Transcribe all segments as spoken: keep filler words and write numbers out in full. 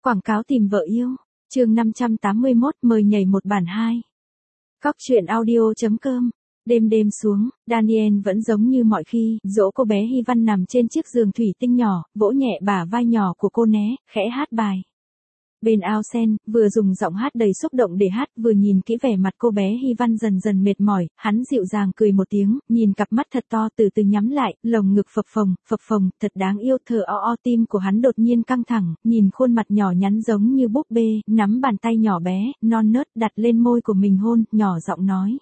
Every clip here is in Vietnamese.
Quảng cáo tìm vợ yêu. Chương năm trăm tám mươi mốt mời nhảy một bản hai. Cóc truyện audio chấm com. Đêm đêm xuống, Daniel vẫn giống như mọi khi, dỗ cô bé Hy Văn nằm trên chiếc giường thủy tinh nhỏ, vỗ nhẹ bả vai nhỏ của cô né, khẽ hát bài. Bên ao sen, vừa dùng giọng hát đầy xúc động để hát, vừa nhìn kỹ vẻ mặt cô bé Hy Văn dần dần mệt mỏi, hắn dịu dàng cười một tiếng, nhìn cặp mắt thật to từ từ nhắm lại, lồng ngực phập phồng, phập phồng, thật đáng yêu, thở o o, tim của hắn đột nhiên căng thẳng, nhìn khuôn mặt nhỏ nhắn giống như búp bê, nắm bàn tay nhỏ bé, non nớt đặt lên môi của mình hôn, nhỏ giọng nói.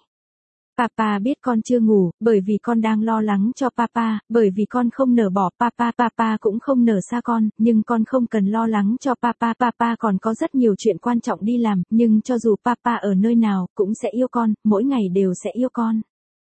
Papa biết con chưa ngủ, bởi vì con đang lo lắng cho Papa, bởi vì con không nỡ bỏ Papa, Papa cũng không nỡ xa con, nhưng con không cần lo lắng cho Papa, Papa còn có rất nhiều chuyện quan trọng đi làm, nhưng cho dù Papa ở nơi nào, cũng sẽ yêu con, mỗi ngày đều sẽ yêu con.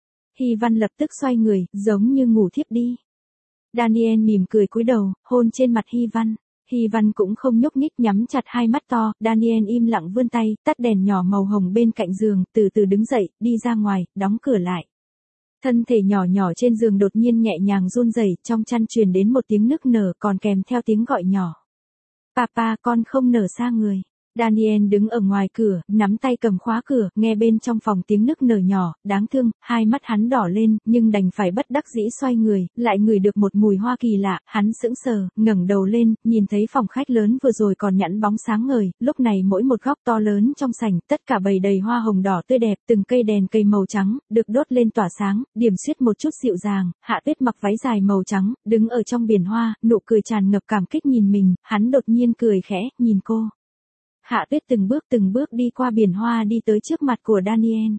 Hy Văn lập tức xoay người, giống như ngủ thiếp đi. Daniel mỉm cười cúi đầu, hôn trên mặt Hy Văn. Hy Văn cũng không nhúc nhích, nhắm chặt hai mắt to, Daniel im lặng vươn tay, tắt đèn nhỏ màu hồng bên cạnh giường, từ từ đứng dậy, đi ra ngoài, đóng cửa lại. Thân thể nhỏ nhỏ trên giường đột nhiên nhẹ nhàng run rẩy, trong chăn truyền đến một tiếng nức nở còn kèm theo tiếng gọi nhỏ. Papa, con không nở xa người. Daniel đứng ở ngoài cửa, nắm tay cầm khóa cửa, nghe bên trong phòng tiếng nức nở nhỏ, đáng thương, hai mắt hắn đỏ lên, nhưng đành phải bất đắc dĩ xoay người, lại ngửi được một mùi hoa kỳ lạ, hắn sững sờ, ngẩng đầu lên, nhìn thấy phòng khách lớn vừa rồi còn nhẵn bóng sáng ngời, lúc này mỗi một góc to lớn trong sảnh, tất cả bày đầy hoa hồng đỏ tươi đẹp, từng cây đèn cây màu trắng, được đốt lên tỏa sáng, điểm xuyết một chút dịu dàng, Hạ Tuyết mặc váy dài màu trắng, đứng ở trong biển hoa, nụ cười tràn ngập cảm kích nhìn mình, hắn đột nhiên cười khẽ, nhìn cô. Hạ Tuyết từng bước từng bước đi qua biển hoa đi tới trước mặt của Daniel.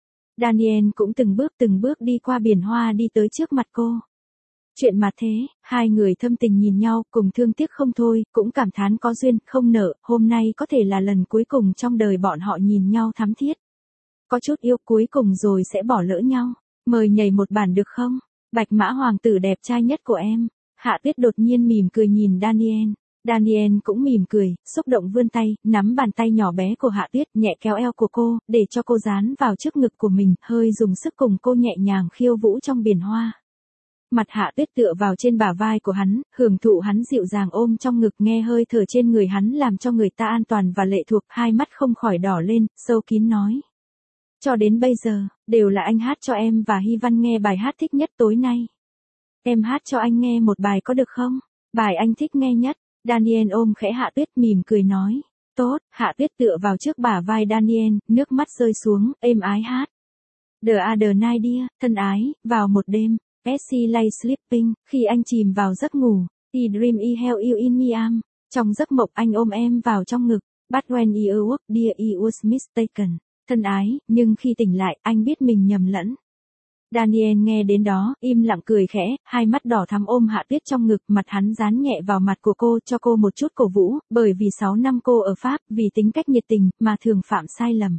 Daniel cũng từng bước từng bước đi qua biển hoa đi tới trước mặt cô. Chuyện mà thế, hai người thâm tình nhìn nhau, cùng thương tiếc không thôi, cũng cảm thán có duyên, không nợ, hôm nay có thể là lần cuối cùng trong đời bọn họ nhìn nhau thắm thiết. Có chút yêu cuối cùng rồi sẽ bỏ lỡ nhau. Mời nhảy một bản được không? Bạch mã hoàng tử đẹp trai nhất của em. Hạ Tuyết đột nhiên mỉm cười nhìn Daniel. Daniel cũng mỉm cười, xúc động vươn tay, nắm bàn tay nhỏ bé của Hạ Tuyết, nhẹ kéo eo của cô, để cho cô dán vào trước ngực của mình, hơi dùng sức cùng cô nhẹ nhàng khiêu vũ trong biển hoa. Mặt Hạ Tuyết tựa vào trên bả vai của hắn, hưởng thụ hắn dịu dàng ôm trong ngực, nghe hơi thở trên người hắn làm cho người ta an toàn và lệ thuộc, hai mắt không khỏi đỏ lên, sâu kín nói. Cho đến bây giờ, đều là anh hát cho em và Hy Văn nghe bài hát thích nhất tối nay. Em hát cho anh nghe một bài có được không? Bài anh thích nghe nhất. Daniel ôm khẽ Hạ Tuyết mỉm cười nói. Tốt, Hạ Tuyết tựa vào trước bả vai Daniel, nước mắt rơi xuống, êm ái hát. The other night dear, thân ái, vào một đêm, as she lay sleeping, khi anh chìm vào giấc ngủ, he dream he held you in my arms, trong giấc mộng anh ôm em vào trong ngực, but when he awoke dear he was mistaken, thân ái, nhưng khi tỉnh lại, anh biết mình nhầm lẫn. Daniel nghe đến đó, im lặng cười khẽ, hai mắt đỏ thắm ôm Hạ Tuyết trong ngực, mặt hắn dán nhẹ vào mặt của cô, cho cô một chút cổ vũ, bởi vì sáu năm cô ở Pháp, vì tính cách nhiệt tình, mà thường phạm sai lầm.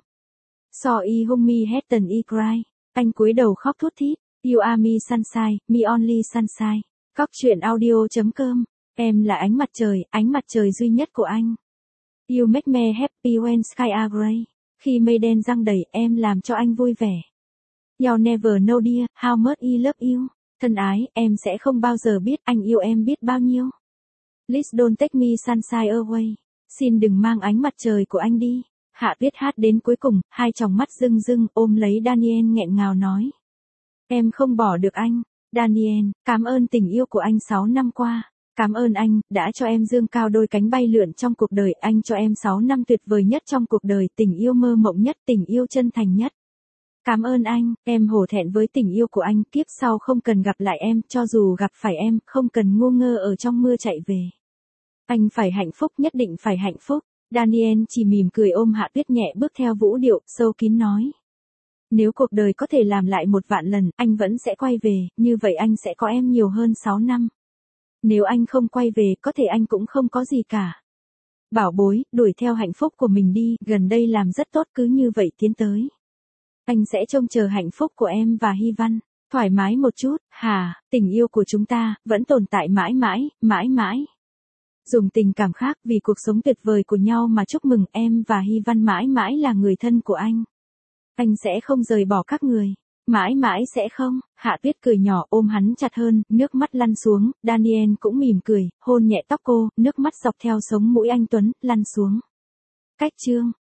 So I hung me Hatton I cry, anh cúi đầu khóc thút thít, you are me sunshine, me only sunshine, cóc truyện audio chấm com, em là ánh mặt trời, ánh mặt trời duy nhất của anh. You make me happy when sky are gray, khi mây đen giăng đầy, em làm cho anh vui vẻ. You'll never know dear, how much I love you. Thân ái, em sẽ không bao giờ biết anh yêu em biết bao nhiêu. Please don't take me sunshine away. Xin đừng mang ánh mặt trời của anh đi. Hạ Tuyết hát đến cuối cùng, hai tròng mắt rưng rưng, ôm lấy Daniel nghẹn ngào nói. Em không bỏ được anh. Daniel, cảm ơn tình yêu của anh sáu năm qua. Cảm ơn anh, đã cho em dương cao đôi cánh bay lượn trong cuộc đời. Anh cho em sáu năm tuyệt vời nhất trong cuộc đời, tình yêu mơ mộng nhất, tình yêu chân thành nhất. Cảm ơn anh, em hổ thẹn với tình yêu của anh, kiếp sau không cần gặp lại em, cho dù gặp phải em, không cần ngu ngơ ở trong mưa chạy về. Anh phải hạnh phúc, nhất định phải hạnh phúc. Daniel chỉ mỉm cười ôm Hạ Tuyết nhẹ bước theo vũ điệu, sâu kín nói. Nếu cuộc đời có thể làm lại một vạn lần, anh vẫn sẽ quay về, như vậy anh sẽ có em nhiều hơn sáu năm. Nếu anh không quay về, có thể anh cũng không có gì cả. Bảo bối, đuổi theo hạnh phúc của mình đi, gần đây làm rất tốt, cứ như vậy tiến tới. Anh sẽ trông chờ hạnh phúc của em và Hy Văn, thoải mái một chút, hà, tình yêu của chúng ta, vẫn tồn tại mãi mãi, mãi mãi. Dùng tình cảm khác vì cuộc sống tuyệt vời của nhau mà chúc mừng em và Hy Văn mãi mãi là người thân của anh. Anh sẽ không rời bỏ các người. Mãi mãi sẽ không, Hạ Tuyết cười nhỏ ôm hắn chặt hơn, nước mắt lăn xuống, Daniel cũng mỉm cười, hôn nhẹ tóc cô, nước mắt dọc theo sống mũi anh Tuấn, lăn xuống. Cách chương